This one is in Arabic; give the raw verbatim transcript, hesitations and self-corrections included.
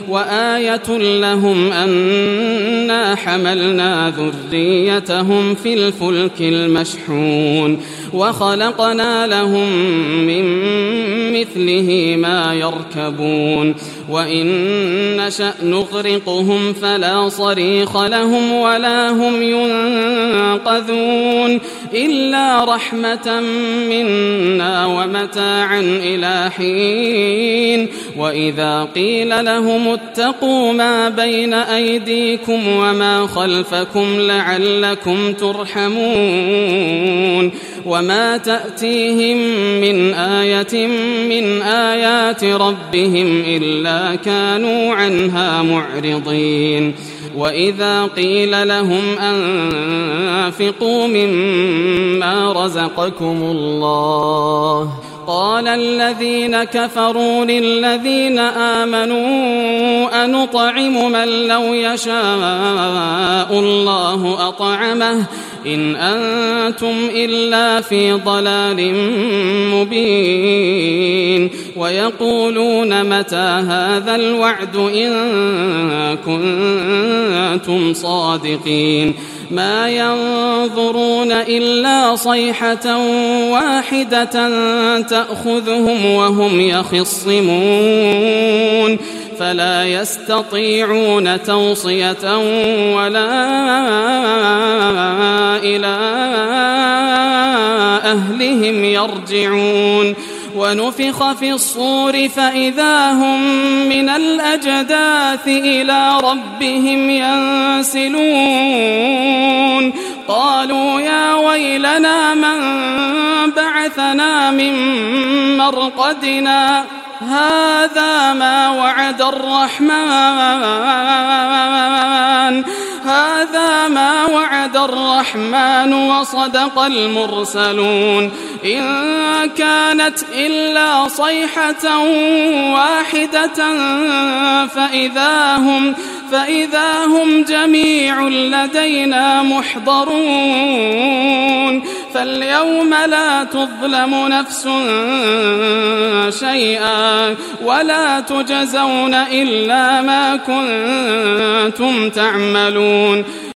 وآية لهم أنا حملنا ذريتهم في الفلك المشحون وخلقنا لهم من مثله ما يركبون وإن نشأ نغرقهم فلا صريخ لهم ولا هم ينقذون إلا رحمة منا ومتاعا إلى حين وإذا قيل لهم اتقوا ما بين أيديكم وما خلفكم لعلكم ترحمون وما تأتيهم من آية من آيات ربهم إلا كانوا عنها معرضين وإذا قيل لهم أنفقوا مما رزقكم الله قال الذين كفروا للذين آمنوا أنطعم من لو يشاء الله أطعمه إن أنتم إلا في ضلال مبين ويقولون متى هذا الوعد إن كنتم صادقين ما ينظرون إلا صيحة واحدة تأخذهم وهم يخصمون فلا يستطيعون توصية ولا إلى أهلهم يرجعون ونفخ في الصور فإذا هم من الأجداث إلى ربهم ينسلون قالوا يا ويلنا من بعثنا من مرقدنا هذا ما وعد الرحمن هذا ما وعد الرحمن وصدق المرسلون إن كانت إلا صيحة واحدة فإذا هم فإذا هم جميع لدينا محضرون فاليوم لا تظلم نفس شيئا ولا تجزون إلا ما كنتم تعملون